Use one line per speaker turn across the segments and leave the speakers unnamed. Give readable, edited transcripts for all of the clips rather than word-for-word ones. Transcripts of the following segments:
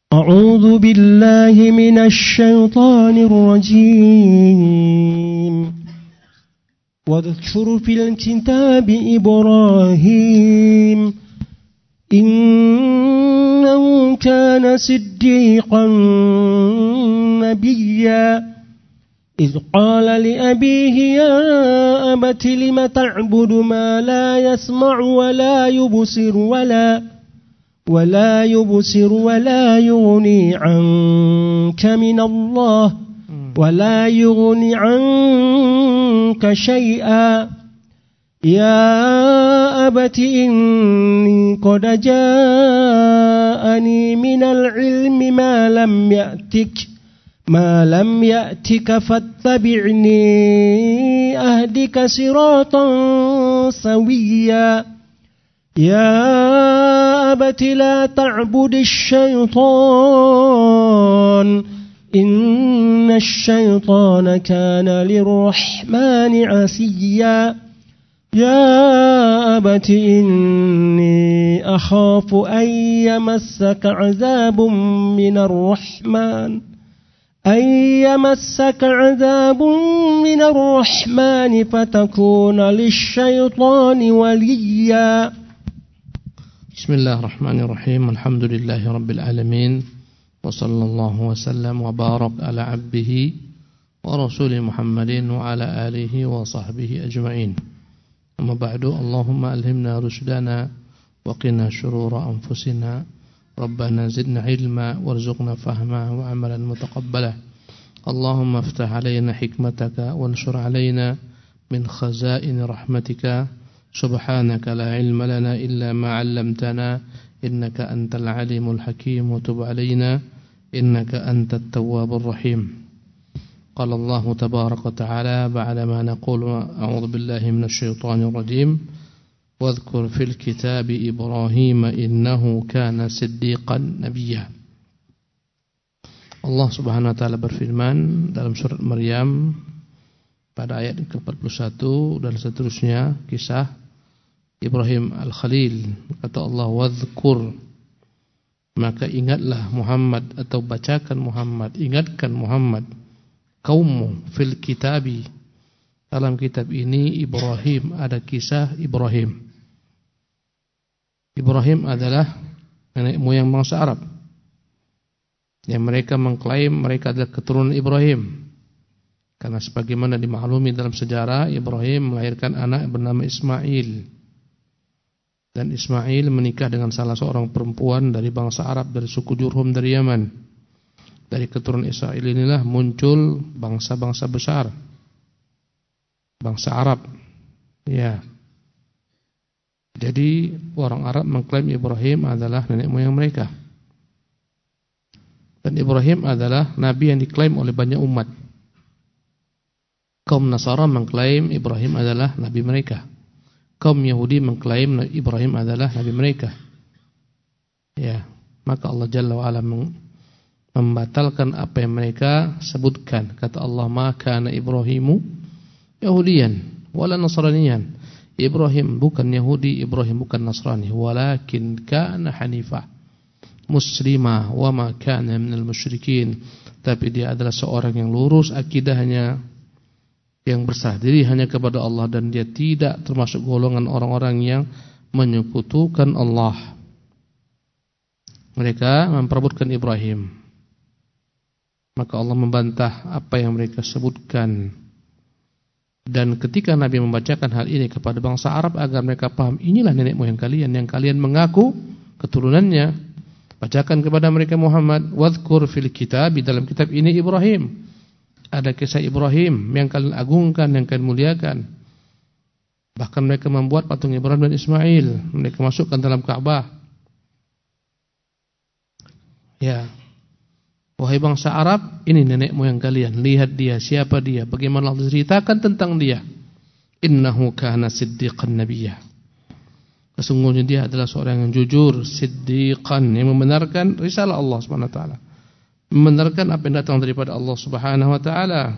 أعوذ بالله من الشيطان الرجيم واذكر في الكتاب إبراهيم إنه كان صديقا نبيا إذ قال لأبيه يا أبت لم تعبد ما لا يسمع ولا يبصر ولا يغني عنك من الله ولا يغني عنك شيئا يا أبت إني قد جاءني من العلم ما لم يأتك فاتبعني أهدك صراطا سويا يا أبت لا تعبد الشيطان إن الشيطان كان للرحمن عصيا يا أبت إني أخاف أن يمسك عذاب من الرحمن فتكون للشيطان وليا.
بسم الله الرحمن الرحيم. الحمد لله رب العالمين وصلى الله وسلم وبارك على عبده ورسول محمد وعلى آله وصحبه أجمعين. أما بعد، اللهم ألهمنا رشدنا وقنا شرور أنفسنا ربنا زدنا علما وارزقنا فهما وعملا متقبلا. اللهم افتح علينا حكمتك وانشر علينا من خزائن رحمتك. سبحانك لا علم لنا إلا ما علمتنا إنك أنت العليم الحكيم وتب علينا إنك أنت التواب الرحيم. قال الله تبارك وتعالى بعدما نقول أعوذ بالله من الشيطان الرجيم واذكر في الكتاب إبراهيم إنه كان صديقا نبيا. Allah Subhanahu wa taala berfirman dalam surat Maryam pada ayat ke-41 dan seterusnya, kisah Ibrahim Al-Khalil. Kata Allah, wadhkur, maka ingatlah Muhammad atau bacakan Muhammad, ingatkan Muhammad kaummu fil kitabi, dalam kitab ini Ibrahim, ada kisah Ibrahim. Ibrahim adalah nenek moyang bangsa Arab yang mereka mengklaim mereka adalah keturunan Ibrahim. Karena sebagaimana dimaklumi dalam sejarah, Ibrahim melahirkan anak bernama Ismail. Dan Ismail menikah dengan salah seorang perempuan dari bangsa Arab, dari suku Jurhum dari Yaman. Dari keturunan Ismail inilah muncul bangsa-bangsa besar, bangsa Arab. Ya. Jadi orang Arab mengklaim Ibrahim adalah nenek moyang mereka. Dan Ibrahim adalah nabi yang diklaim oleh banyak umat. Kaum Nasara mengklaim Ibrahim adalah nabi mereka. Kaum Yahudi mengklaim Ibrahim adalah nabi mereka. Ya, maka Allah Jalla wa Ala membatalkan apa yang mereka sebutkan. Kata Allah, ma kana Ibrahimu Yahudiyan wala Nasraniyan. Ibrahim bukan Yahudi, Ibrahim bukan Nasrani, walakin kana hanifah muslimah wa ma kana minal musyrikin. Tapi dia adalah seorang yang lurus akidahnya, yang berserah diri hanya kepada Allah, dan dia tidak termasuk golongan orang-orang yang menyekutukan Allah. Mereka memperebutkan Ibrahim. Maka Allah membantah apa yang mereka sebutkan. Dan ketika Nabi membacakan hal ini kepada bangsa Arab agar mereka paham, inilah nenek moyang kalian yang kalian mengaku keturunannya. Bacakan kepada mereka Muhammad, wadhkur fil kitab, dalam kitab ini Ibrahim. Ada kisah Ibrahim yang kalian agungkan, yang kalian muliakan. Bahkan mereka membuat patung Ibrahim dan Ismail, mereka masukkan dalam Ka'bah. Ya, wahai bangsa Arab, ini nenek moyang kalian. Lihat dia, siapa dia, bagaimana Allah ceritakan tentang dia. Innahu kana siddiqan nabiyyah. Sesungguhnya dia adalah seorang yang jujur, siddiqan, yang membenarkan risalah Allah Subhanahu wa taala. Membenarkan apa yang datang daripada Allah Subhanahu wa taala.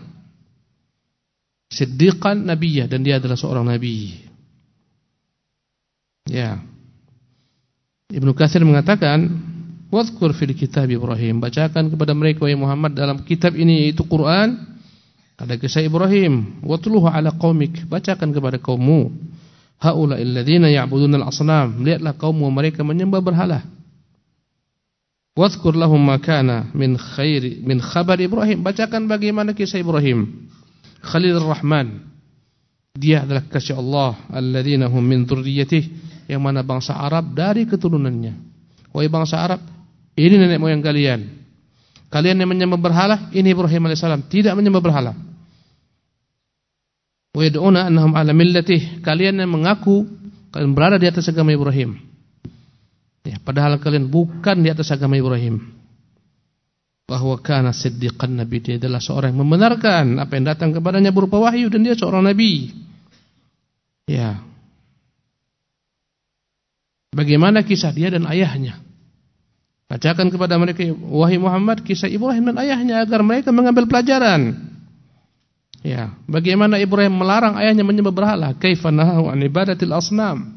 Siddiqan nabiyyah, dan dia adalah seorang nabi. Ya. Ibnu Katsir mengatakan, Wadhkur fil kitab Ibrahim, bacakan kepada mereka wahai Muhammad dalam kitab ini yaitu Quran, ada kisah Ibrahim. Watluhu ala qaumik, bacakan kepada kaummu. Haula'il ladzina ya'buduna al-asnam, lihatlah kaummu mereka menyembah berhala. Wadhkur lahum ma kana min khabar Ibrahim, bacakan bagaimana kisah Ibrahim Khalilur Rahman. Dia adalah kasih Allah, alladzina hum min dzurriyyatihi, yang mana bangsa Arab dari keturunannya. Wahai bangsa Arab, ini nenek moyang kalian. Kalian yang menyembah berhala, ini Ibrahim alaihissalam tidak menyembah berhala. Wa yad'una annahum ala millatih, kalian yang mengaku kalian berada di atas agama Ibrahim. Ya, padahal kalian bukan di atas agama Ibrahim. Bahwa kana siddiqan nabi, dia adalah seorang yang membenarkan apa yang datang kepadanya berupa wahyu, dan dia seorang nabi. Ya. Bagaimana kisah dia dan ayahnya? Bacakan kepada mereka wahai Muhammad kisah Ibrahim dan ayahnya agar mereka mengambil pelajaran. Ya, bagaimana Ibrahim melarang ayahnya menyembah berhala? Kaifa nahahu an ibadatil asnam.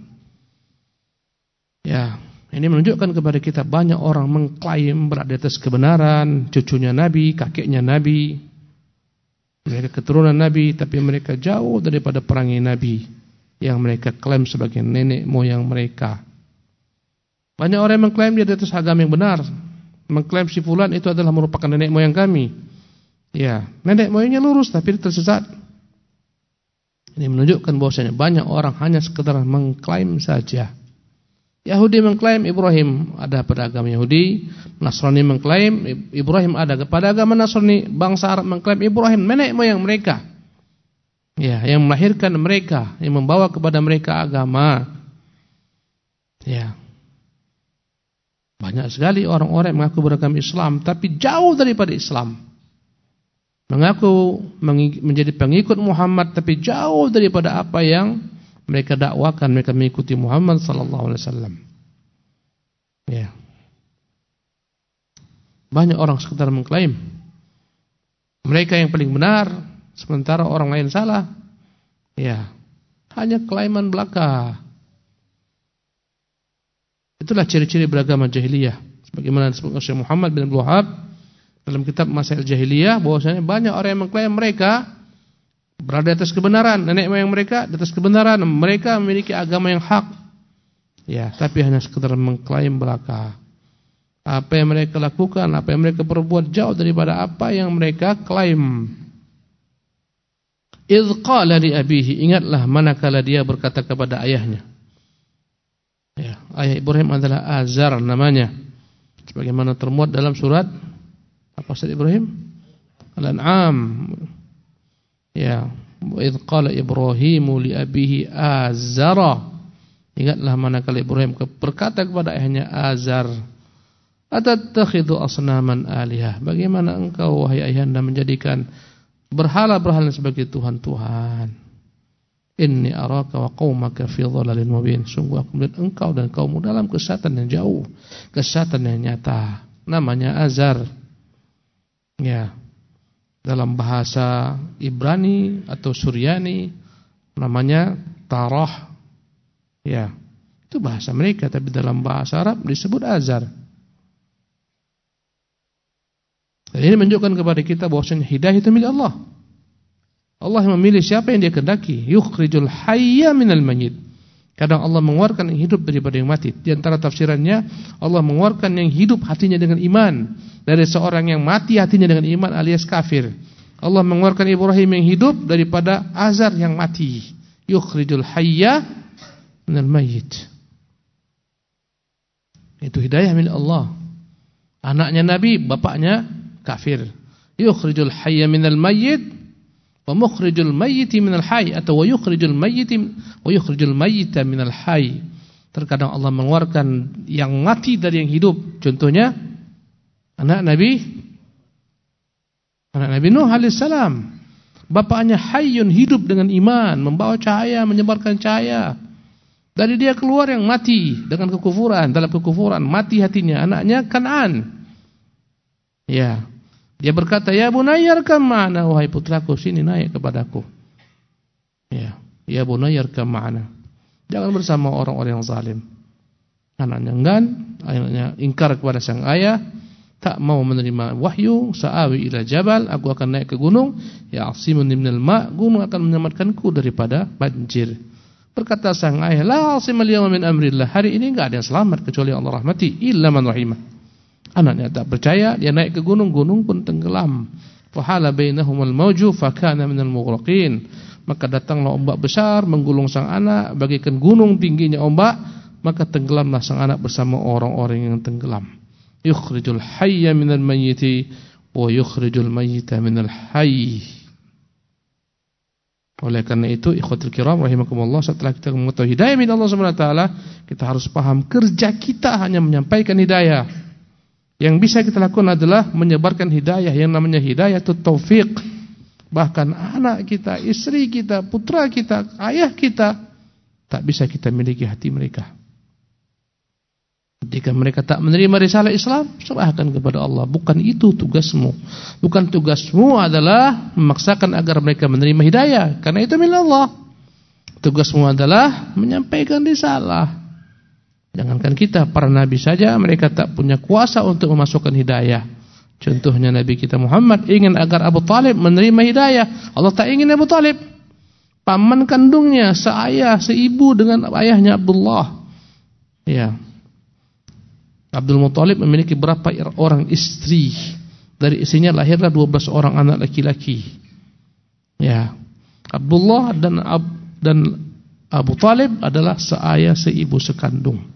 Ya, ini menunjukkan kepada kita banyak orang mengklaim berada di atas kebenaran, cucunya Nabi, kakeknya Nabi, mereka keturunan Nabi, tapi mereka jauh daripada perangai Nabi yang mereka klaim sebagai nenek moyang mereka. Banyak orang yang mengklaim dia di atas agama yang benar, mengklaim si fulan itu adalah merupakan nenek moyang kami. Ya, nenek moyangnya lurus tapi tersesat. Ini menunjukkan bahwasanya banyak orang hanya sekedar mengklaim saja. Yahudi mengklaim Ibrahim ada pada agama Yahudi, Nasrani mengklaim Ibrahim ada pada agama Nasrani, bangsa Arab mengklaim Ibrahim nenek moyang mereka. Ya, yang melahirkan mereka, yang membawa kepada mereka agama. Ya. Banyak sekali orang-orang yang mengaku beragama Islam tapi jauh daripada Islam. Mengaku menjadi pengikut Muhammad tapi jauh daripada apa yang mereka dakwakan. Mereka mengikuti Muhammad sallallahu alaihi wasallam. Ya. Banyak orang sekedar mengklaim mereka yang paling benar sementara orang lain salah. Ya. Hanya klaiman belaka. Itulah ciri-ciri beragama jahiliyah. Sebagaimana disebutkan Syekh Muhammad bin Abdul Wahhab dalam kitab Masail Jahiliyah, bahwasanya banyak orang yang mengklaim mereka berada di atas kebenaran, nenek moyang mereka di atas kebenaran, mereka memiliki agama yang hak. Ya, tapi hanya sekedar mengklaim belaka. Apa yang mereka lakukan, apa yang mereka perbuat jauh daripada apa yang mereka klaim. Idz qala li abihi, ingatlah manakala dia berkata kepada ayahnya. Ya, ayah Ibrahim adalah Azar namanya. Sebagaimana termuat dalam surat apa Ustaz Ibrahim? Al-An'am. Ya, idz qala Ibrahimu li abihi Azara. Ingatlah manakala Ibrahim berkata kepada ayahnya Azar, "Atattakhidhu asnaman alihah?" Bagaimana engkau wahai ayahanda menjadikan berhala-berhala sebagai tuhan-tuhan? Inni araka wa qaumaka fi dhalalin mubin. Sungguh aku melihat engkau dan kaummu dalam kesesatan yang jauh, kesesatan yang nyata. Namanya Azar. Ya. Dalam bahasa Ibrani atau Suryani namanya Tarah. Ya. Itu bahasa mereka, tapi dalam bahasa Arab disebut Azar. Dan ini menunjukkan kepada kita bahwasanya hidayah itu milik Allah. Allah yang memilih siapa yang dia kehendaki. Yukhrijul hayya minal mayyit. Kadang Allah mengeluarkan yang hidup daripada yang mati. Di antara tafsirannya, Allah mengeluarkan yang hidup hatinya dengan iman dari seorang yang mati hatinya dengan iman alias kafir. Allah mengeluarkan Ibrahim yang hidup daripada Azar yang mati. Yukhrijul hayya minal mayyit. Itu hidayah milik Allah. Anaknya Nabi, bapaknya kafir. Yukhrijul hayya minal mayyit wa mukhrijul mayyiti minal hayy, atau wa yukhrijul mayyita minal hayy. Terkadang Allah mengeluarkan yang mati dari yang hidup. Contohnya anak Nabi Nuh alaihissalam. Bapaknya hayyun, hidup dengan iman, membawa cahaya, menyebarkan cahaya. Dari dia keluar yang mati dengan kekufuran, dalam kekufuran, mati hatinya. Anaknya Kan'an. Ya. Dia berkata, "Ya bunayya arkam ma'ana," wahai putraku, sini naik kepadaku. Ya bunayya arkam ma'ana. Jangan bersama orang-orang yang zalim. Anaknya enggan, anaknya ingkar kepada sang ayah, tak mau menerima wahyu. Sa'awi ila jabal, aku akan naik ke gunung, ya asimun minal ma, gunung akan menyelamatkanku daripada banjir. Berkata sang ayah, la asimal yawma min amrillah, hari ini enggak ada yang selamat kecuali Allah rahmati, illa man rahimah. Anaknya tak percaya, dia naik ke gunung, gunung pun tenggelam. Fahala bainahumul mawju fakana minal mughraqin. Maka datanglah ombak besar menggulung sang anak, bagaikan gunung tingginya ombak, maka tenggelamlah sang anak bersama orang-orang yang tenggelam. Yukhrijul hayya minal mayyiti wa yukhrijul mayyita minal hayy. Oleh karena itu, ikhwatul kiram rahimakumullah, setelah kita mengetahui hidayah min Allah Subhanahu wa taala, kita harus paham kerja kita hanya menyampaikan hidayah. Yang bisa kita lakukan adalah menyebarkan hidayah. Yang namanya hidayah itu taufik. Bahkan anak kita, istri kita, putra kita, ayah kita, tak bisa kita miliki hati mereka. Jika mereka tak menerima risalah Islam, serahkan kepada Allah. Bukan itu tugasmu. Bukan tugasmu adalah memaksakan agar mereka menerima hidayah, karena itu milik Allah. Tugasmu adalah menyampaikan risalah. Jangankan kita, para nabi saja mereka tak punya kuasa untuk memasukkan hidayah. Contohnya Nabi kita Muhammad ingin agar Abu Talib menerima hidayah. Allah tak ingin Abu Talib. Paman kandungnya, seayah, seibu dengan ayahnya Abdullah. Ya. Abdul Muttalib memiliki berapa orang istri? Dari istrinya lahirlah 12 orang anak laki-laki. Ya. Abdullah dan Abu Talib adalah seayah, seibu, sekandung.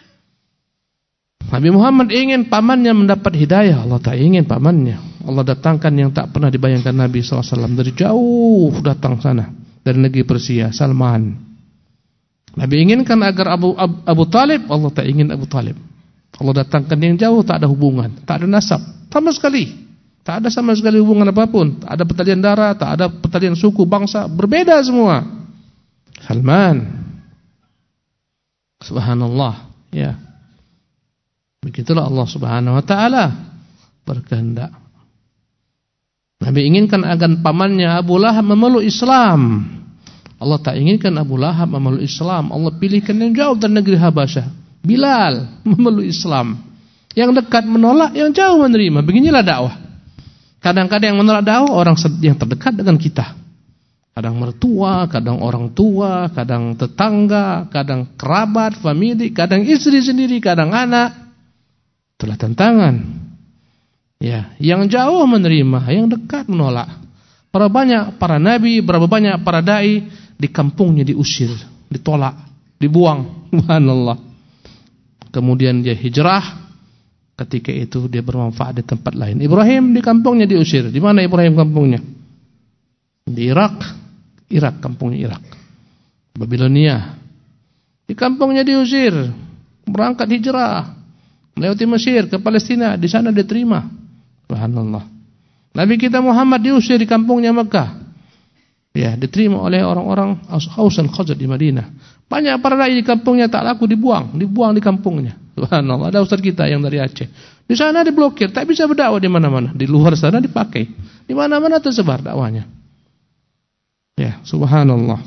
Nabi Muhammad ingin pamannya mendapat hidayah. Allah tak ingin pamannya. Allah datangkan yang tak pernah dibayangkan Nabi SAW. Dari jauh datang sana, dari negeri Persia, Salman. Nabi inginkan agar Abu Talib, Allah tak ingin Abu Talib. Allah datangkan yang jauh, tak ada hubungan, tak ada nasab, sama sekali. Tak ada sama sekali hubungan apapun. Tak ada pertalian darah, tak ada pertalian suku, bangsa, berbeda semua. Salman. Subhanallah. Ya. Begitulah Allah Subhanahu wa taala berkehendak. Nabi inginkan agar pamannya Abu Lahab memeluk Islam. Allah tak inginkan Abu Lahab memeluk Islam. Allah pilihkan yang jauh dari negeri Habasyah, Bilal memeluk Islam. Yang dekat menolak, yang jauh menerima. Beginilah dakwah. Kadang-kadang yang menolak dakwah orang yang terdekat dengan kita. Kadang mertua, kadang orang tua, kadang tetangga, kadang kerabat, famili, kadang istri sendiri, kadang anak. Itulah tantangan. Ya, yang jauh menerima, yang dekat menolak. Berapa banyak para nabi, berapa banyak para dai di kampungnya diusir, ditolak, dibuang. Subhanallah. Kemudian dia hijrah. Ketika itu dia bermanfaat di tempat lain. Ibrahim di kampungnya diusir. Di mana Ibrahim kampungnya? Di Irak. Irak, kampungnya Irak. Babilonia. Di kampungnya diusir. Berangkat hijrah. Melewati Mesir ke Palestina, di sana diterima. Subhanallah. Nabi kita Muhammad diusir di kampungnya Mekah. Ya, diterima oleh orang-orang Aus dan Khazraj di Madinah. Banyak para dai di kampungnya tak laku, dibuang di kampungnya. Subhanallah. Ada ustaz kita yang dari Aceh. Di sana diblokir, tak bisa berdakwah di mana-mana. Di luar sana dipakai. Di mana-mana tersebar dakwahnya. Ya, subhanallah.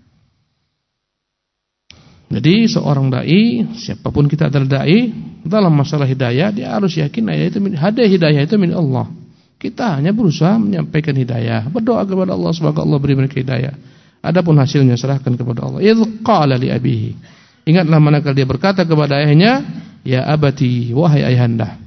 Jadi seorang dai, siapapun kita adalah dai, dalam masalah hidayah dia harus yakin hidayah itu milik Allah. Kita hanya berusaha menyampaikan hidayah, berdoa kepada Allah semoga Allah beri mereka hidayah. Adapun hasilnya serahkan kepada Allah. Idz qala li abihi. Ingatlah manakala dia berkata kepada ayahnya, ya abati, wahai ayahanda.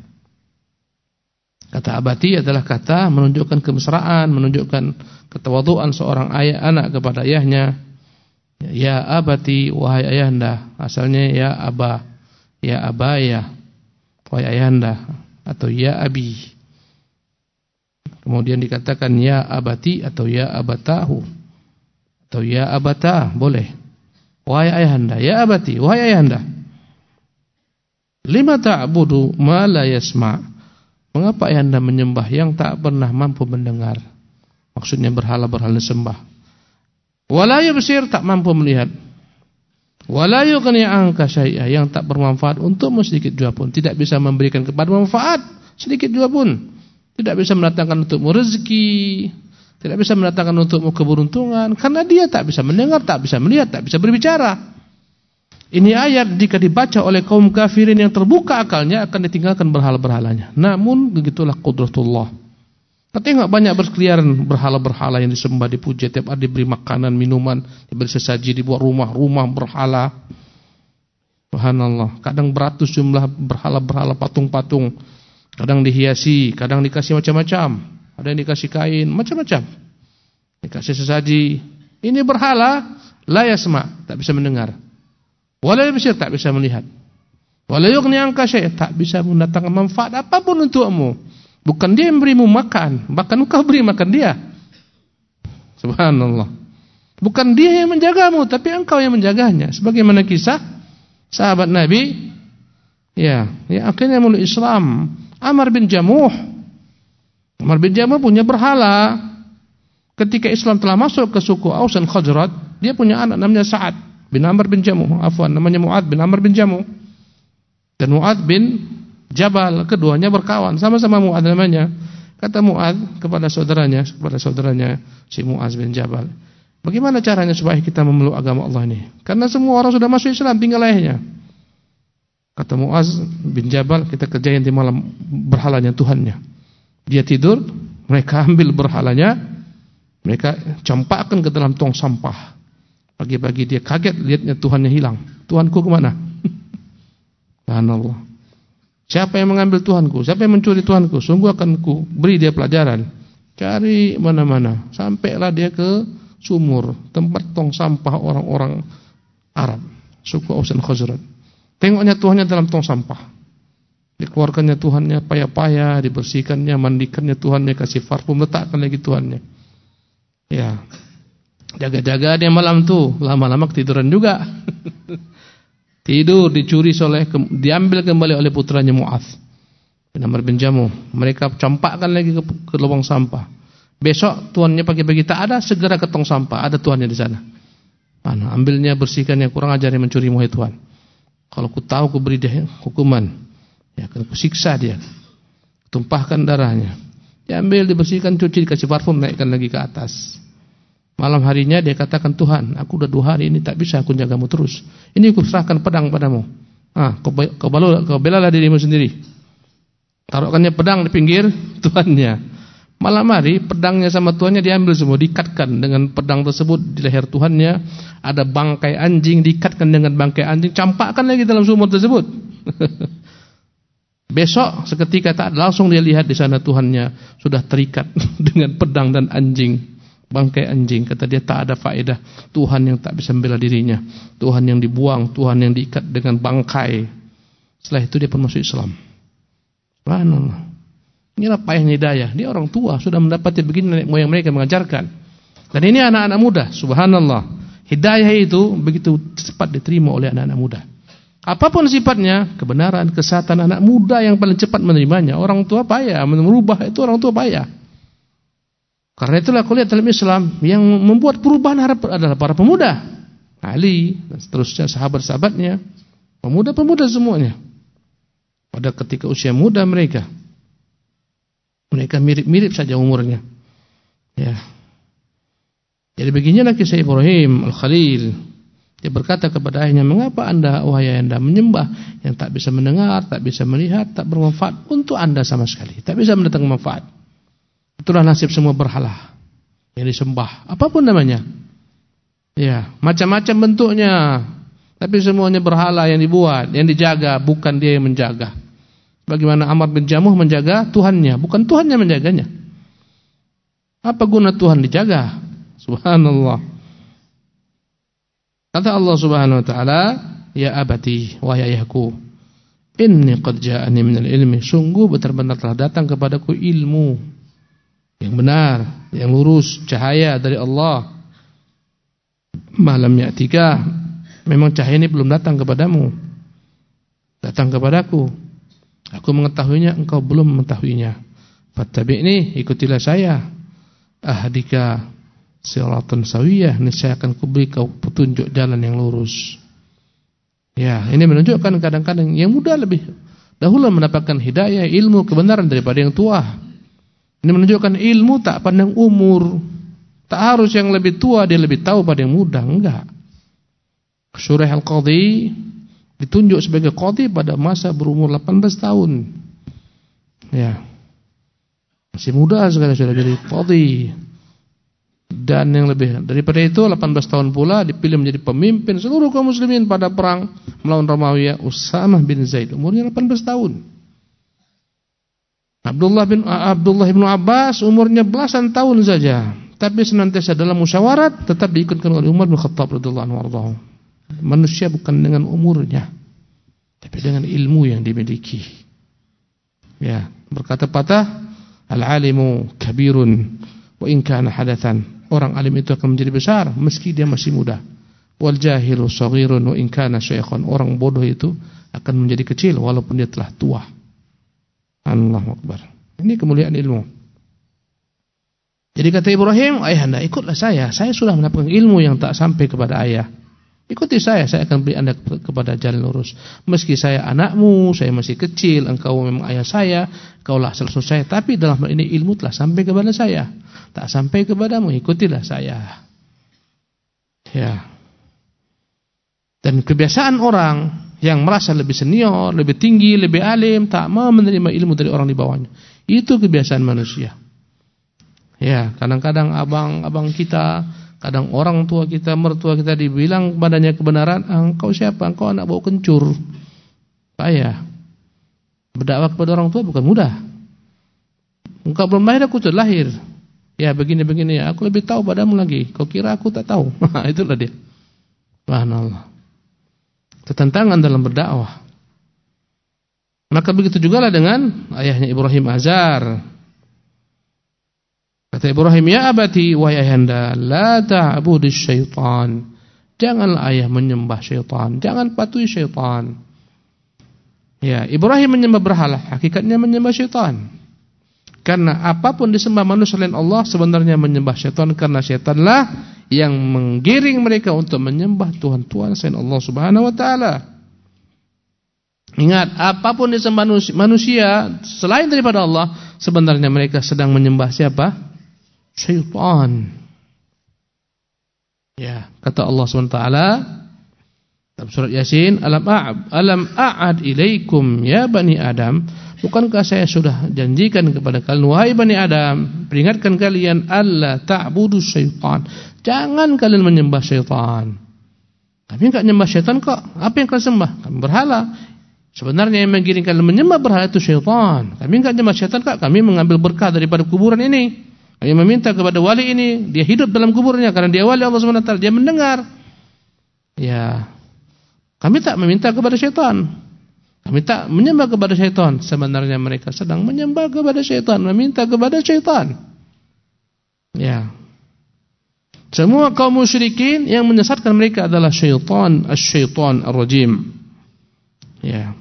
Kata abati adalah kata menunjukkan kemesraan, menunjukkan ketawaduan seorang ayah anak kepada ayahnya. Ya abati, wahai ayahanda. Asalnya ya aba, ya abaya, wahai ayahanda, atau ya abi. Kemudian dikatakan ya abati atau ya abatahu, atau ya abata, boleh. Wahai ayahanda, ya abati, wahai ayahanda. Lima ta'budu ma la yasma'. Mengapa ayahanda menyembah yang tak pernah mampu mendengar? Maksudnya berhala-berhala disembah. Wala yubsir, tak mampu melihat. Wala yughni 'anka syai'a, yang tak bermanfaat untukmu sedikit jua pun. Tidak bisa memberikan kepada manfaat sedikit jua pun. Tidak bisa mendatangkan untukmu rezeki, tidak bisa mendatangkan untukmu keberuntungan, karena dia tak bisa mendengar, tak bisa melihat, tak bisa berbicara. Ini ayat jika dibaca oleh kaum kafirin yang terbuka akalnya akan ditinggalkan berhala-berhalanya. Namun begitulah qudratullah. Tengok banyak berkeliaran berhala-berhala yang disembah, dipuji, tiap hari diberi makanan, minuman, diberi sesaji, dibuat rumah-rumah berhala. Subhanallah. Kadang beratus jumlah berhala-berhala, patung-patung. Kadang dihiasi, kadang dikasih macam-macam. Ada yang dikasih kain, macam-macam. Dikasih sesaji. Ini berhala, la yasma, tak bisa mendengar. Wala yabsir, tak bisa melihat. Wala yughni anka syai', tak bisa mendatangkan manfaat apapun untukmu. Bukan dia yang berimu makan, bahkan engkau beri makan dia. Subhanallah. Bukan dia yang menjagamu, tapi engkau yang menjaganya. Sebagaimana kisah sahabat Nabi, ya akhirnya mulai Islam. Amr bin Jamuh. Amr bin Jamuh punya berhala. Ketika Islam telah masuk ke suku Aus dan Khazraj, dia punya anak namanya Sa'ad bin Amr bin Jamuh, namanya Mu'ad bin Amr bin Jamuh. Dan Mu'ad bin Jabal, keduanya berkawan, sama-sama Mu'ad namanya. Kata Mu'ad kepada saudaranya si Mu'ad bin Jabal, bagaimana caranya supaya kita memeluk agama Allah ini? Karena semua orang sudah masuk Islam, tinggal ayahnya. Kata Mu'ad bin Jabal, kita kerjain di malam berhalanya Tuhannya. Dia tidur, mereka ambil berhalanya, mereka campakkan ke dalam tong sampah. Pagi-pagi dia kaget lihatnya Tuhannya hilang. Tuhanku kemana? Subhanallah. Siapa yang mengambil Tuhanku? Siapa yang mencuri Tuhanku? Sungguh akan ku beri dia pelajaran. Cari mana-mana. Sampailah dia ke sumur, tempat tong sampah orang-orang Arab, suku Aus dan Khazraj. Tengoknya Tuhannya dalam tong sampah. Dikeluarkannya Tuhannya, payah-payah, dibersihkannya, mandikannya Tuhannya, kasih parfum, letakkan lagi Tuhannya. Ya. Jaga-jaga dia malam tuh, lama-lama ketiduran juga. Tidur, dicuri diambil kembali oleh putranya Mu'adz bin Amr bin Jamuh. Mereka campakkan lagi ke lubang sampah. Besok tuannya pagi-pagi tak ada, segera ke tong sampah, ada tuannya di sana. Ambilnya, bersihkannya, kurang ajar yang mencuri wahai Tuhan. Kalau ku tahu ku beri dia hukuman, ya akan ku siksa dia. Tumpahkan darahnya. Diambil, dibersihkan, cuci, dikasih parfum, naikkan lagi ke atas. Malam harinya dia katakan, Tuhan, aku udah 2 hari ini tak bisa aku jagamu terus. Ini aku serahkan pedang padamu. Kau belalah dirimu sendiri. Taruhkannya pedang di pinggir tuannya. Malam hari pedangnya sama tuannya diambil semua, diikatkan dengan pedang tersebut di leher tuannya. Ada bangkai anjing, diikatkan dengan bangkai anjing, campakkan lagi dalam sumur tersebut. Besok seketika tak langsung dia lihat di sana tuannya sudah terikat dengan pedang dan anjing. Bangkai anjing, kata dia tak ada faedah. Tuhan yang tak bisa membela dirinya, Tuhan yang dibuang, Tuhan yang diikat dengan bangkai. Setelah itu dia pun masuk Islam. Subhanallah. Inilah payahnya hidayah. Dia orang tua, sudah mendapati begini nenek moyang mereka mengajarkan. Dan ini anak-anak muda, subhanallah. Hidayah itu begitu cepat diterima oleh anak-anak muda. Apapun sifatnya, kebenaran, kesehatan, anak muda yang paling cepat menerimanya. Orang tua payah, merubah itu orang tua payah. Karena itulah aku lihat dalam Islam yang membuat perubahan adalah para pemuda. Ali dan seterusnya, sahabat-sahabatnya, pemuda-pemuda semuanya. Pada ketika usia muda mereka mirip-mirip saja umurnya. Ya. Jadi beginilah kisah Ibrahim Al-Khalil. Dia berkata kepada ayahnya, mengapa anda, wahai anda, menyembah yang tak bisa mendengar, tak bisa melihat, tak bermanfaat untuk anda sama sekali, tak bisa mendatangkan manfaat. Itulah nasib semua berhala yang disembah, apapun namanya. Ya, macam-macam bentuknya, tapi semuanya berhala yang dibuat, yang dijaga, bukan dia yang menjaga. Bagaimana Amr bin Jamuh menjaga Tuhannya, bukan Tuhannya menjaganya. Apa guna Tuhan dijaga? Subhanallah. Kata Allah Subhanahu wa taala, ya abati, wahai ayahku, inni qad ja'ani minal ilmi, sungguh benar-benar telah datang kepadaku ilmu yang benar, yang lurus, cahaya dari Allah. Malam ya'tika, memang cahaya ini belum datang kepadamu, datang kepadaku. Aku mengetahuinya, engkau belum mengetahuinya. Fattabi'ni, ikutilah saya. Ahdika siratan sawiyah, niscaya akan kuberi kau petunjuk jalan yang lurus. Ya, ini menunjukkan kadang-kadang yang muda lebih dahulu mendapatkan hidayah, ilmu, kebenaran daripada yang tua. Ini menunjukkan ilmu tak pandang umur. Tak harus yang lebih tua dia lebih tahu pada yang muda, enggak. Shuraih al-Qadhi ditunjuk sebagai qadhi pada masa berumur 18 tahun. Ya. Masih muda sekali sudah jadi qadhi. Dan yang lebih daripada itu 18 tahun pula dipilih menjadi pemimpin seluruh kaum muslimin pada perang melawan Romawi, Usamah bin Zaid, umurnya 18 tahun. Abdullah bin Abbas umurnya belasan tahun saja, tapi senantiasa dalam musyawarat tetap diikutkan oleh Umar bin Khattab radhiyallahu anhu. Manusia bukan dengan umurnya, tapi dengan ilmu yang dimiliki. Ya, berkata patah, al-alimu kabirun wa in kana hadatsan. Orang alim itu akan menjadi besar meski dia masih muda. Wal jahilu shaghirun wa in kana syaikhan. Orang bodoh itu akan menjadi kecil walaupun dia telah tua. Allahu akbar. Ini kemuliaan ilmu. Jadi kata Ibrahim, ayahanda ikutlah saya. Saya sudah mendapatkan ilmu yang tak sampai kepada ayah. Ikuti saya akan beri anda kepada jalan lurus. Meski saya anakmu, saya masih kecil, engkau memang ayah saya, kaulah asal usul saya. Tapi dalam hal ini ilmu telah sampai kepada saya. Tak sampai kepadamu, ikutilah saya. Ya. Dan kebiasaan orang yang merasa lebih senior, lebih tinggi, lebih alim, tak mau menerima ilmu dari orang di bawahnya. Itu kebiasaan manusia. Ya, kadang-kadang abang-abang kita, kadang orang tua kita, mertua kita dibilang padanya kebenaran, engkau siapa? Engkau anak bau kencur. Payah. Berdakwah kepada orang tua bukan mudah. Engkau belum lahir, aku sudah lahir. Ya begini-begini, aku lebih tahu padamu lagi. Kau kira aku tak tahu? Itulah dia. Subhanallah. Ketentangan dalam berdakwah. Maka begitu jugalah dengan ayahnya Ibrahim Azar. Kata Ibrahim, ya abati, wahai ayahanda, la ta'budis syaitan. Janganlah ayah menyembah syaitan, jangan patuhi syaitan. Ya, Ibrahim menyembah berhala, hakikatnya menyembah syaitan. Karena apapun disembah manusia selain Allah sebenarnya menyembah syaitan, karena syaitanlah yang menggiring mereka untuk menyembah Tuhan-Tuhan selain Allah Subhanahu wa taala. Ingat, apapun disembah manusia selain daripada Allah, sebenarnya mereka sedang menyembah siapa? Syaitan. Ya, kata Allah Subhanahu wa taala dalam surat Yasin, alam a'ad ilaikum ya bani Adam. Bukankah saya sudah janjikan kepada kalian, wahai Bani Adam, peringatkan kalian, alla ta'budu syaitan. Jangan kalian menyembah syaitan. Kami enggak menyembah syaitan kok. Apa yang kalian sembah? Kami berhala. Sebenarnya yang menggiring kalian menyembah berhala itu syaitan. Kami enggak menyembah syaitan kok. Kami mengambil berkah daripada kuburan ini. Kami meminta kepada wali ini, dia hidup dalam kuburnya karena dia wali Allah Subhanahu wa taala, dia mendengar. Ya. Kami tak meminta kepada syaitan. Kami tak menyembah kepada syaitan. Sebenarnya mereka sedang menyembah kepada syaitan, meminta kepada syaitan. Ya. Semua kaum musyrikin yang menyesatkan mereka adalah syaitan, asy-syaitan ar-rajim. Ya.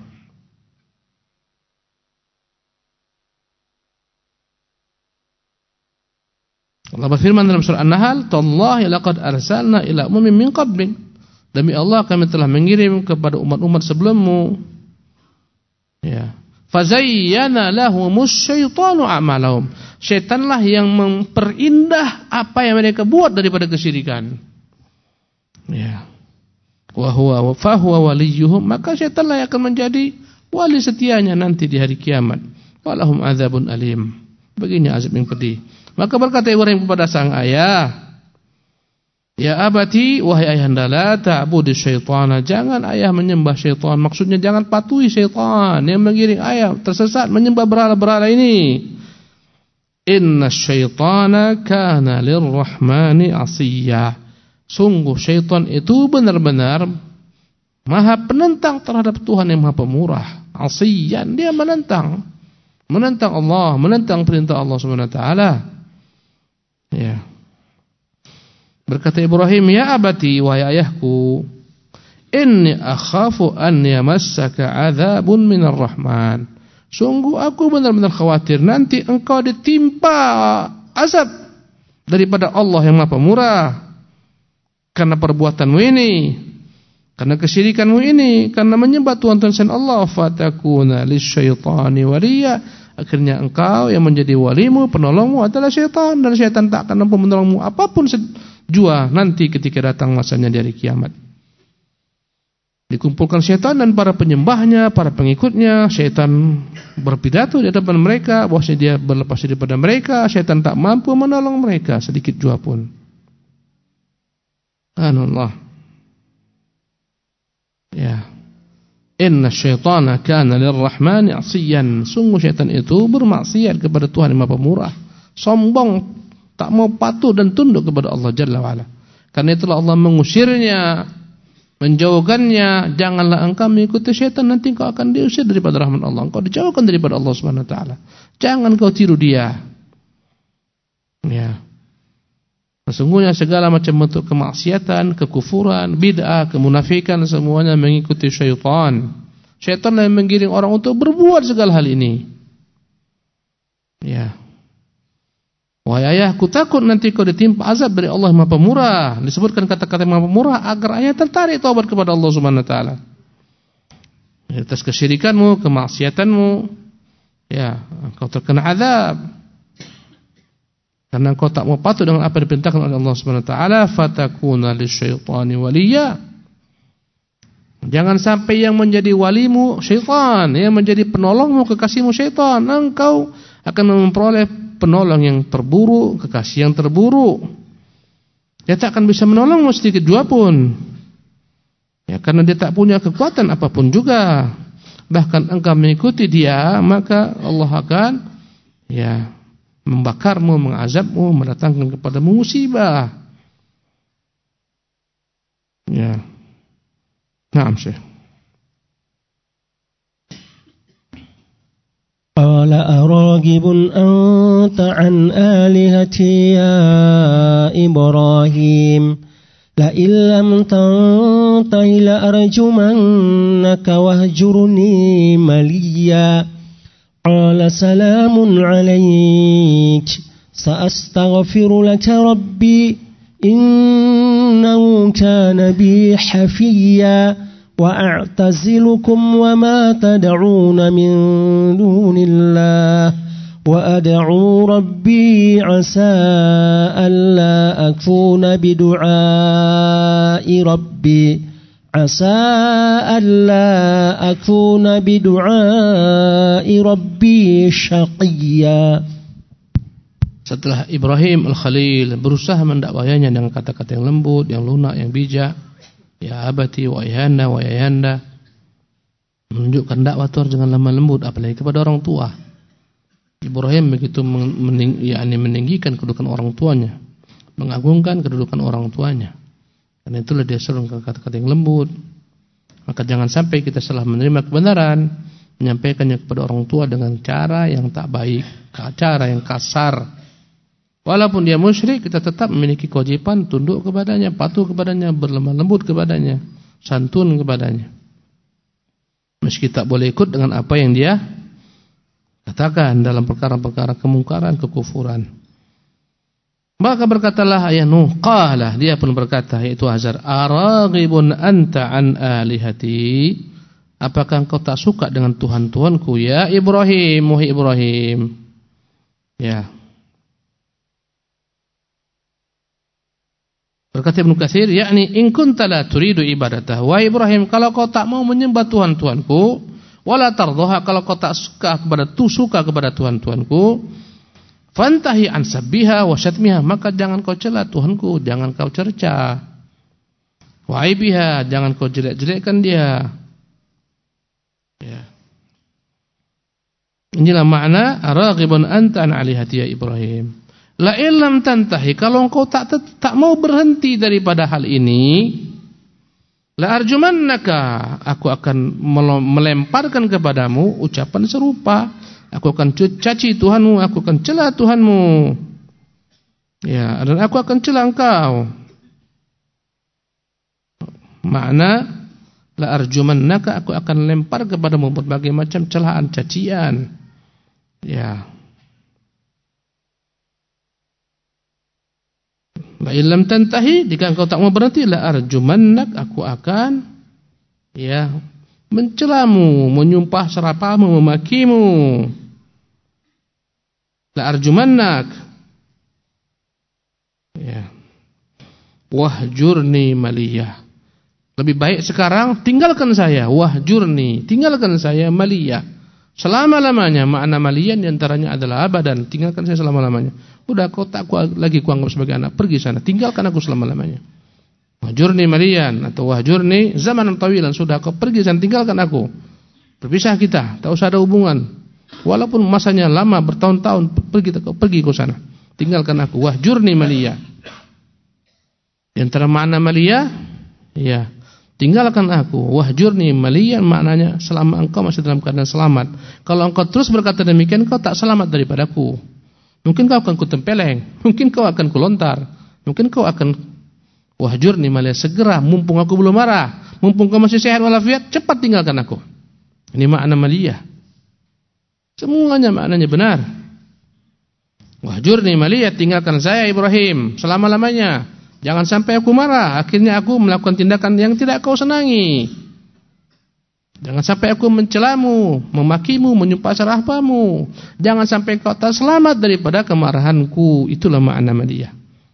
Allah berfirman dalam surah An-Nahl, "Tallahi laqad arsalna ila umamin min qablik." Demi Allah kami telah mengirim kepada umat-umat sebelummu. Ya. Fazayyana lahumus syaitanu a'malahum. Syaitanlah yang memperindah apa yang mereka buat daripada kesyirikan. Ya. Wa huwa waliyuhum, maka syaitanlah yang akan menjadi wali setianya nanti di hari kiamat. Walahum adzabun alim. Begini azab yang pedih. Maka berkata Ibrahim kepada sang ayah, ya abati, wahai ayahanda, la ta'budis syaitana. Jangan ayah menyembah syaitan. Maksudnya jangan patuhi syaitan yang mengiring ayah tersesat menyembah berhala-berhala ini. Inna syaitana kana lirrahmani asiyya. Sungguh syaitan itu benar-benar maha penentang terhadap Tuhan yang maha pemurah. Asiyyan, dia menentang Allah, menentang perintah Allah Subhanahu wa taala. Ya. Berkata Ibrahim, ya abati, wahai ayahku, inni akhafu an yamassaka adzabun minar rahman. Sungguh aku benar-benar khawatir nanti engkau ditimpa azab daripada Allah yang Maha Pemurah karena perbuatanmu ini, karena kesyirikanmu ini, karena menyembah Tuhan-Tuhan selain Allah. Fatakuna lisyaitani waliya. Akhirnya engkau yang menjadi walimu, penolongmu adalah syaitan, dan syaitan tak akan mampu menolongmu apapun jua nanti ketika datang masanya dari kiamat. Dikumpulkan syaitan dan para penyembahnya, para pengikutnya. Syaitan berpidato di hadapan mereka bahwasanya dia berlepas diri daripada mereka. Syaitan tak mampu menolong mereka sedikit jua pun. Subhanallah. Ya. Inna syaitana kana lirrahmani 'asiyan. Sungguh syaitan itu bermaksiat kepada Tuhan yang Maha Pemurah. Sombong, tak mau patuh dan tunduk kepada Allah Jalla wa Ala. Karena itulah Allah mengusirnya, menjauhkannya. Janganlah engkau mengikuti syaitan, nanti engkau akan diusir daripada rahmat Allah. Engkau dijauhkan daripada Allah Subhanahu wa taala. Jangan kau tiru dia. Ya. Sesungguhnya segala macam bentuk kemaksiatan, kekufuran, bid'ah, kemunafikan semuanya mengikuti syaitan. Syaitan yang menggiring orang untuk berbuat segala hal ini. Ya. Wahai ayahku, takut nanti kau ditimpa azab dari Allah Maha Pemurah. Disebutkan kata-kata Maha Pemurah agar ayah tertarik taubat kepada Allah Subhanahu wa taala. Atas kesyirikanmu, kemaksiatanmu, ya, engkau terkena azab. Karena engkau tak mau patuh dengan apa yang diperintahkan oleh Allah Subhanahu wa taala, fatakuna lisyaitani waliya. Jangan sampai yang menjadi walimu syaitan, yang menjadi penolongmu kekasihmu syaitan. Engkau akan memperoleh penolong yang terburuk, kekasih yang terburuk. Dia tak akan bisa menolongmu sedikit jua pun. Ya, karena dia tak punya kekuatan apapun juga. Bahkan engkau mengikuti dia, maka Allah akan membakarmu, mengazabmu, mendatangkan kepadamu musibah. Ya. Naam, Syekh.
قال أراغب أنت عن آلهتي يا إبراهيم لئن لم تنته لأرجمنك واهجرني مليا قال سلام عليك سأستغفر لك ربي إنه كان بي حفيا وأعتزلكم وما تدعون من دون الله وأدعو ربي عسى ألا أكون بدعاء ربي شقيا.
Setelah Ibrahim Al-Khalil berusaha mendakwahnya dengan kata-kata yang lembut, yang lunak, yang bijak, ya abati wa ayanda wa ayanda, menunjukkan dakwah itu harus dengan lemah lembut, apalagi kepada orang tua. Ibrahim begitu meninggikan kedudukan orang tuanya, mengagungkan kedudukan orang tuanya. Karena itulah dia seru kata-kata yang lembut. Maka jangan sampai kita salah menerima kebenaran, menyampaikannya kepada orang tua dengan cara yang tak baik, cara yang kasar. Walaupun dia musyrik, kita tetap memiliki kewajiban tunduk kepadanya, patuh kepadanya, berlemah lembut kepadanya, santun kepadanya. Meski tak boleh ikut dengan apa yang dia katakan dalam perkara-perkara kemungkaran, kekufuran. Maka berkatalah ayah Nuh, qala, dia pun berkata, yaitu Azar, araghibun anta an alihati, apakah engkau tak suka dengan Tuhan-Tuhanku ya Ibrahim, wahai Ibrahim. Ya. Berkata Ibnu Katsir, yakni in kunta la turidu ibadatah. Wahai Ibrahim, kalau kau tak mau menyembah Tuhan-Tuhanku, wala tardhaha, kalau kau tak suka kepada Tuhan-Tuhanku, fantahi an sabbiha wa syatmiha, maka jangan kau cela Tuhanku, jangan kau cerca. Wa aibiha, jangan kau jelek-jelekkan dia. Ya. Inilah makna araghibun anta an alihati ya Ibrahim. La illam tantahi, kalau engkau tak mau berhenti daripada hal ini, la arjumannaka, aku akan melemparkan kepadamu ucapan serupa. Aku akan caci Tuhanmu, aku akan cela Tuhanmu. Ya, dan aku akan cela engkau. Makna la arjumannaka, aku akan lempar kepadamu berbagai macam celaan, cacian. Ya. La illam tantahi, jika engkau tak mau berhenti, la arjumannak, aku akan mencelamu, menyumpah serapamu, memakimu. La arjumannak. Ya. Wahjurni maliyah. Lebih baik sekarang tinggalkan saya, wahjurni, tinggalkan saya maliya. Selama-lamanya. Makna maliyan diantaranya adalah abadan, tinggalkan saya selama-lamanya. Udah kau tak lagi kuanggap sebagai anak, pergi sana, tinggalkan aku selama-lamanya. Wahjurni maliyan atau wahjurni zamanan tawilan, sudah kau pergi sana, tinggalkan aku. Berpisah kita, tak usah ada hubungan. Walaupun masanya lama bertahun-tahun, pergi kau sana, tinggalkan aku. Wahjurni maliya. Di antara makna maliya, ya, tinggalkan aku. Wahjurni maliyan maknanya selama engkau masih dalam keadaan selamat. Kalau engkau terus berkata demikian, kau tak selamat daripadaku. Mungkin kau akan kutempeleng, mungkin kau akan kulontar, mungkin kau akan wahjurni maliyan, segera, mumpung aku belum marah, mumpung kau masih sehat walafiat, cepat tinggalkan aku. Ini makna maliyah. Semuanya maknanya benar. Wahjurni maliyah, tinggalkan saya Ibrahim selama-lamanya. Jangan sampai aku marah, akhirnya aku melakukan tindakan yang tidak kau senangi. Jangan sampai aku mencelamu, memakimu, menyumpah serahpamu. Jangan sampai kau tak selamat daripada kemarahanku. Itulah makna maliyah.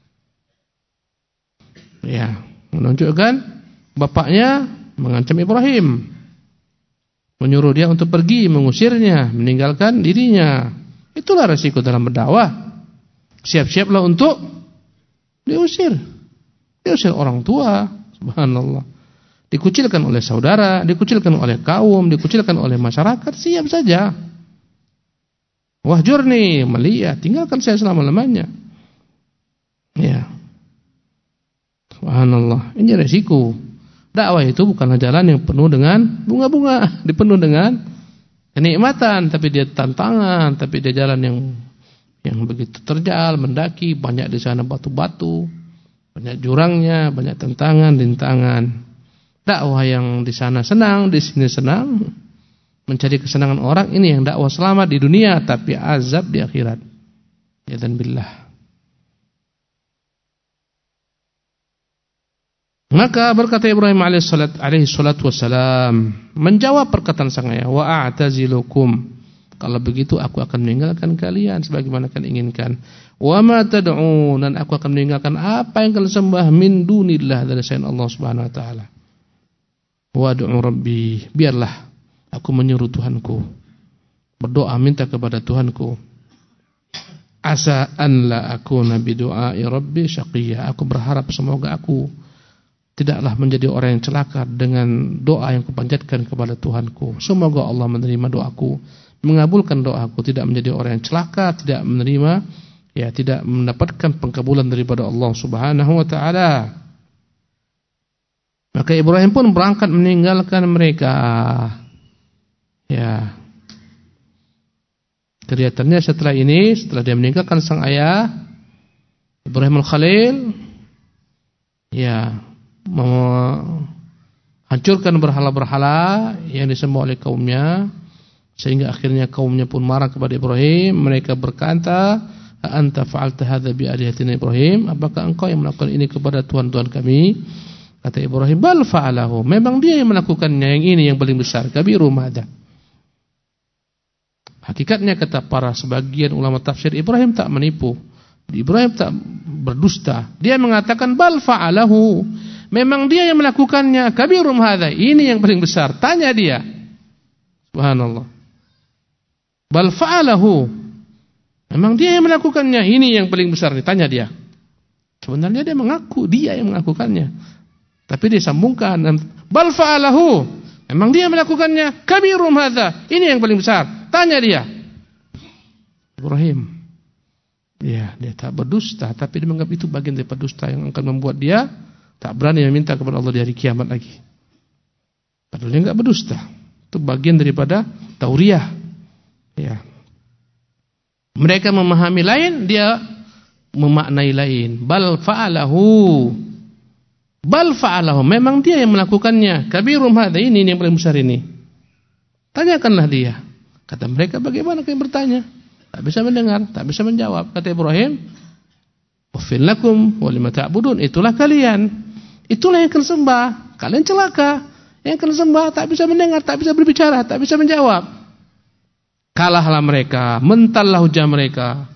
Ya, menunjukkan bapaknya mengancam Ibrahim, menyuruh dia untuk pergi, mengusirnya, meninggalkan dirinya. Itulah resiko dalam berdakwah. Siap-siaplah untuk diusir. Diusir orang tua, subhanallah. Dikucilkan oleh saudara, dikucilkan oleh kaum, dikucilkan oleh masyarakat, siap saja. Wahjurni maliyah, tinggalkan saya selama-lamanya. Ya. Subhanallah, ini resiko. Dakwah itu bukanlah jalan yang penuh dengan bunga-bunga, dipenuh dengan kenikmatan, tapi dia tantangan, tapi dia jalan yang begitu terjal, mendaki, banyak di sana batu-batu, banyak jurangnya, banyak tantangan, rintangan. Dakwah yang di sana senang, di sini senang, mencari kesenangan orang, ini yang dakwah selamat di dunia tapi azab di akhirat. Ya dan billah. Maka berkata Ibrahim alaihi salatu wassalam, menjawab perkataan sang ayah, wa a'tazilukum, kalau begitu aku akan meninggalkan kalian sebagaimana kalian inginkan. Wa ma tad'un, dan aku akan meninggalkan apa yang kalian sembah min dunillah, dari selain Allah Subhanahu wa taala. Wa ad'u rabbi, biarlah aku menyuruh Tuhanku, berdoa minta kepada Tuhanku. Asa an la akuna bi du'ai rabbi syaqiyya, aku berharap semoga aku tidaklah menjadi orang yang celaka dengan doa yang kupanjatkan kepada Tuhanku. Semoga Allah menerima doaku, mengabulkan doaku, tidak menjadi orang yang celaka, tidak menerima, ya, tidak mendapatkan pengkabulan daripada Allah Subhanahu wa taala. Maka Ibrahim pun berangkat meninggalkan mereka. Ya. Kelihatannya setelah ini, setelah dia meninggalkan sang ayah Ibrahim al-Khalil, ya, menghancurkan berhala-berhala yang disembah oleh kaumnya, sehingga akhirnya kaumnya pun marah kepada Ibrahim. Mereka berkata, anta fa'alta hadza bi alihatina Ibrahim, apakah engkau yang melakukan ini kepada tuhan-tuhan kami? Kata Ibrahim, bal fa'alahu, memang dia yang melakukannya, yang ini yang paling besar, kabirum hadza. Hakikatnya kata para sebagian ulama tafsir, Ibrahim tak menipu, Ibrahim tak berdusta. Dia mengatakan bal fa'alahu, memang dia yang melakukannya, kabirum hadza, ini yang paling besar. Tanya dia. Subhanallah. Bal fa'alahu, memang dia yang melakukannya, ini yang paling besar. Tanya dia. Sebenarnya dia mengaku dia yang melakukannya, tapi dia sambungkan, bal fa'alahu, memang dia yang melakukannya, kabirum hadza, ini yang paling besar. Tanya dia. Ibrahim, ya, dia tak berdusta, tapi dia menganggap itu bagian daripada dusta yang akan membuat dia tak berani meminta kepada Allah di hari kiamat lagi. Padahal dia enggak berdusta. Itu bagian daripada tauriah. Ya. Mereka memahami lain, dia memaknai lain. Bal fa'alahu. Bal fa'alahu, memang dia yang melakukannya. Kabirum hadza, ini yang paling besar ini. Tanyakanlah dia. Kata mereka, bagaimana kalian bertanya? Tak bisa mendengar, tak bisa menjawab. Kata Ibrahim, uffil lakum wa lima ta'budun, itulah kalian. Itulah yang kalian sembah. Kalian celaka. Yang kalian sembah tak bisa mendengar, tak bisa berbicara, tak bisa menjawab. Kalahlah mereka, mentallah hujah mereka.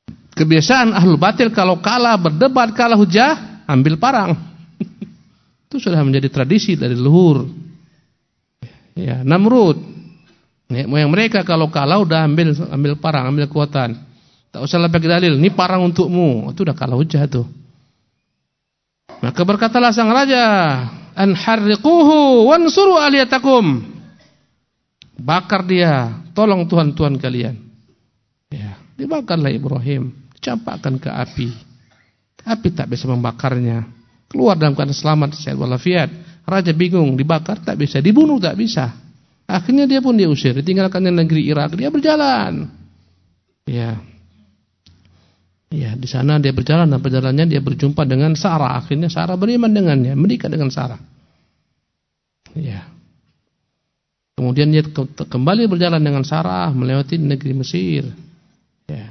Kebiasaan ahlul batil kalau kalah berdebat, kalah hujah, ambil parang. Itu Itu sudah menjadi tradisi dari leluhur. Ya, Namrud. Moyang mereka kalau kalah udah ambil parang, ambil kekuatan. Tak usah pakai dalil, ini parang untukmu. Itu udah kalah hujah tuh. Maka berkatalah sang raja, an harriquhu wansuru aliyatakum. Bakar dia, tolong tuhan-tuhan kalian. Ya, dibakarlah Ibrahim, dicampakkan ke api. Api tak bisa membakarnya. Keluar dalam keadaan selamat, sehat walafiat. Raja bingung, dibakar tak bisa, dibunuh tak bisa. Akhirnya dia pun diusir, ditinggalkan di negeri Irak, dia berjalan. Ya. Ya, di sana dia berjalan dan perjalanannya dia berjumpa dengan Sarah. Akhirnya Sarah beriman dengannya, menikah dengan Sarah. Ya. Kemudian dia kembali berjalan dengan Sarah melewati negeri Mesir. Ya.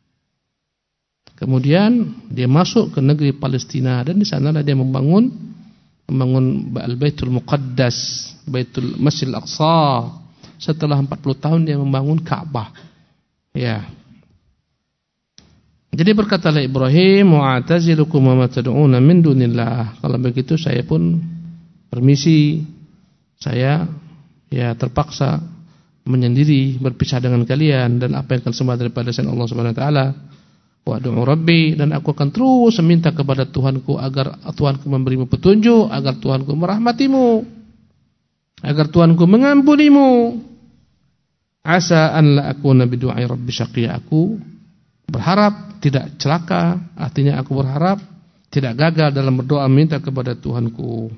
Kemudian dia masuk ke negeri Palestina dan di sana dia membangun Al-Baitul Muqaddas, Baitul Masjidil Aqsa. Setelah 40 tahun dia membangun Ka'bah. Ya. Jadi berkatalah Ibrahim, "Wa'tazilukum wa ma tad'una min dunillah." Kalau begitu saya pun permisi. Saya terpaksa menyendiri, berpisah dengan kalian dan apa yang kalian sembah daripada selain Allah Subhanahu wa taala. Wa'du Rabbi, dan aku akan terus meminta kepada Tuhanku agar Tuhanku memberimu petunjuk, agar Tuhanku merahmatimu, agar Tuhanku mengampunimu. Asa an la akuna bidu'ai rabbi syaqiyya. Aku berharap tidak celaka, artinya aku berharap tidak gagal dalam berdoa minta kepada Tuhanku.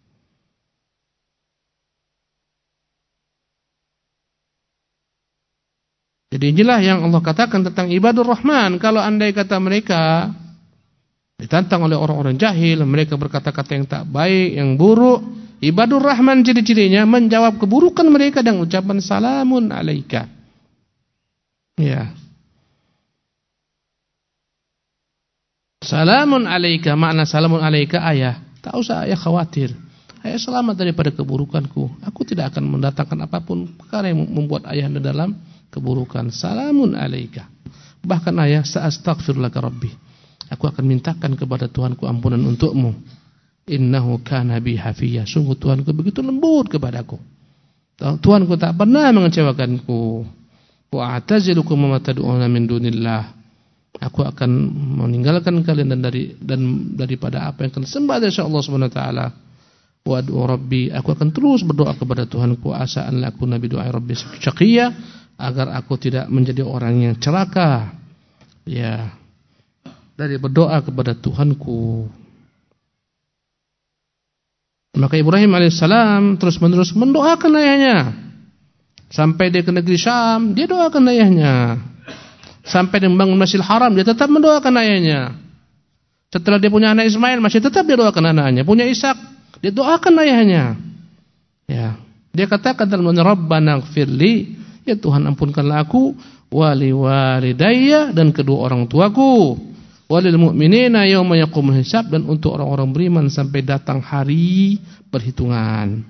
Jadi inilah yang Allah katakan tentang ibadur Rahman. Kalau andai kata mereka ditantang oleh orang-orang jahil, mereka berkata-kata yang tak baik, yang buruk, ibadur Rahman ciri-cirinya menjawab keburukan mereka dengan ucapan salamun alaika. Ya. Salamun alaika, makna salamun alaika ayah. Tak usah ayah khawatir. Ayah selamat daripada keburukanku. Aku tidak akan mendatangkan apapun perkara yang membuat ayah dalam keburukan. Salamun alaika. Bahkan ayah, sa'astaghfirulaka rabbi. Aku akan mintakan kepada Tuhanku ampunan untukmu. Innahu kana bi hafiyya. Sungguh Tuhanku begitu lembut kepadaku. Tuhanku tak pernah mengecewakanku. Wa a'tazilukum ma tad'una min dunillah. Aku akan meninggalkan kalian dan daripada apa yang kalian sembah dari Allah Subhanahu wa taala. Wa ad'u rabbi. Aku akan terus berdoa kepada Tuhanku. Asa an la akuna bi du'ai rabbi syaqiyya. Agar aku tidak menjadi orang yang celaka, ya, dari berdoa kepada Tuhanku. Maka Ibrahim alaihissalam terus menerus mendoakan ayahnya. Sampai dia ke negeri Syam, dia doakan ayahnya. Sampai dia membangun Masjidil Haram, dia tetap mendoakan ayahnya. Setelah dia punya anak Ismail, masih tetap dia doakan anaknya. Punya Ishak, dia doakan ayahnya. Ya, dia katakan dalam Rabbana ighfirli, ya Tuhan ampunkanlah aku, wali walidayya, dan kedua orang tuaku, walil mu'minina yauma yaqumul hisab, dan untuk orang-orang beriman sampai datang hari perhitungan.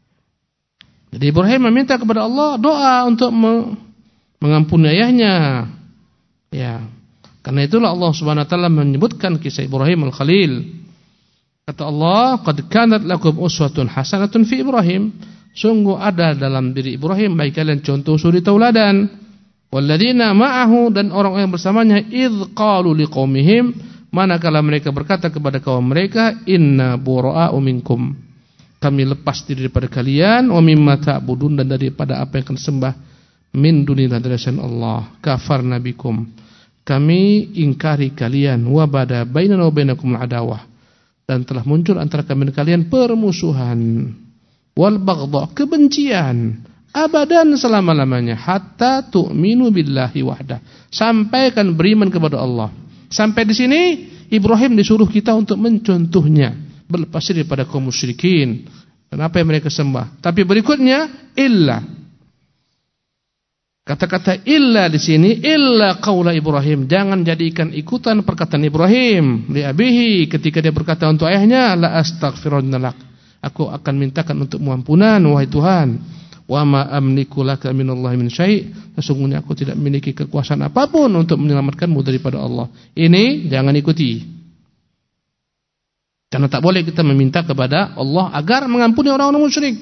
Jadi Ibrahim meminta kepada Allah doa untuk mengampuni ayahnya. Ya, karena itulah Allah Subhanahu wa taala menyebutkan kisah Ibrahim al-Khalil. Kata Allah, qad kanat lakum uswatun hasanatun fi Ibrahim. Sungguh ada dalam diri Ibrahim bagi kalian contoh suri tauladan. Walladzina ma'ahu, dan orang yang bersamanya, idz qalu liqaumihim, manakala mereka berkata kepada kaum mereka, inna bura'u minkum, kami lepas diri daripada kalian, wa mimma ta'budun, dan daripada apa yang kalian sembah min dunillah, dari selain Allah, kafarna bikum, kami ingkari kalian, wa bada bainana wa bainakum al-adawah, dan telah muncul antara kami dan kalian permusuhan, wal baghdha, kebencian, abadan, selama-lamanya, hatta tu'minu billahi wahdah, sampai kan beriman kepada Allah. Sampai di sini Ibrahim disuruh kita untuk mencontohnya, berlepas diri daripada kaum musyrikin dan apa yang mereka sembah. Tapi berikutnya illa, kata-kata illa di sini, illa qaula Ibrahim, jangan jadikan ikutan perkataan Ibrahim li abihi ketika dia berkata untuk ayahnya, la astaghfirunna lak, aku akan mintakan untukmu ampunan wahai Tuhan. Wa ma amliku laka minallahi min syai', sesungguhnya aku tidak memiliki kekuasaan apapun untuk menyelamatkanmu daripada Allah. Ini jangan ikuti. Karena tak boleh kita meminta kepada Allah agar mengampuni orang-orang musyrik.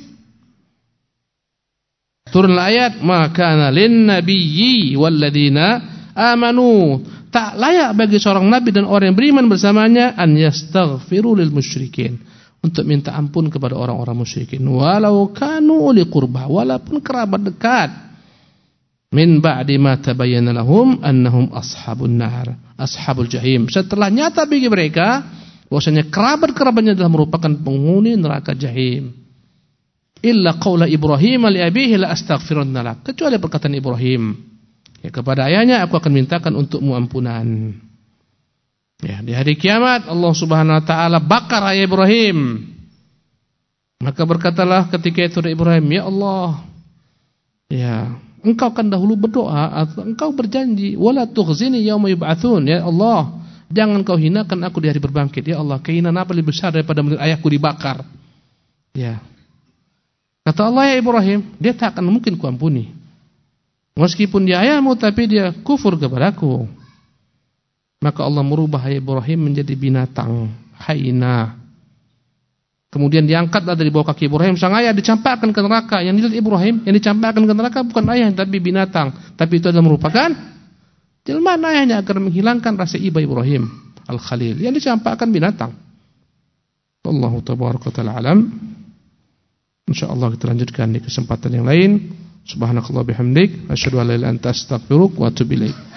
Turunlah ayat, maka lin nabiyyi walladzina amanu, tak layak bagi seorang nabi dan orang yang beriman bersamanya an yastaghfiru lil musyrikin, untuk minta ampun kepada orang-orang musyrikin, walau kanu uli qurba, walaupun kerabat dekat, min ba'di ma tabayyana lahum annahum ashabun nar, ashabul jahim, setelah nyata bagi mereka bahwasanya kerabat-kerabatnya adalah merupakan penghuni neraka jahim. Illa qaula Ibrahim li abihi la astaghfirunna lak, kecuali perkataan Ibrahim, ya, kepada ayahnya, aku akan mintakan untukmu ampunan. Ya, di hari kiamat Allah Subhanahu wa taala bakar ayah Ibrahim. Maka berkatalah ketika itu Ibrahim, ya Allah, ya, engkau kan dahulu berdoa atau engkau berjanji, wala tukhzini yauma yub'atsun, ya Allah, jangan kau hinakan aku di hari berbangkit. Ya Allah, kehinaan apa lebih besar daripada melihat ayahku dibakar? Ya. Kata Allah, ya Ibrahim, dia tak akan mungkin kuampuni. Meskipun dia ayahmu, tapi dia kufur kepadaku. Maka Allah merubah ayah Ibrahim menjadi binatang, haina. Kemudian diangkatlah dari bawah kaki Ibrahim sang ayah, dicampakkan ke neraka. Yang dilihat Ibrahim, yang dicampakkan ke neraka bukan ayah, tapi binatang. Tapi itu adalah merupakan jelmaan ayahnya agar menghilangkan rasa iba Ibrahim Al-Khalil, yang dicampakkan binatang. Allahu tabaraka ta'ala alam. InsyaAllah kita lanjutkan di kesempatan yang lain. Subhanakallah bihamdik, asyhadu an la ilaha illa anta astaghfiruka wa atubu ilaik.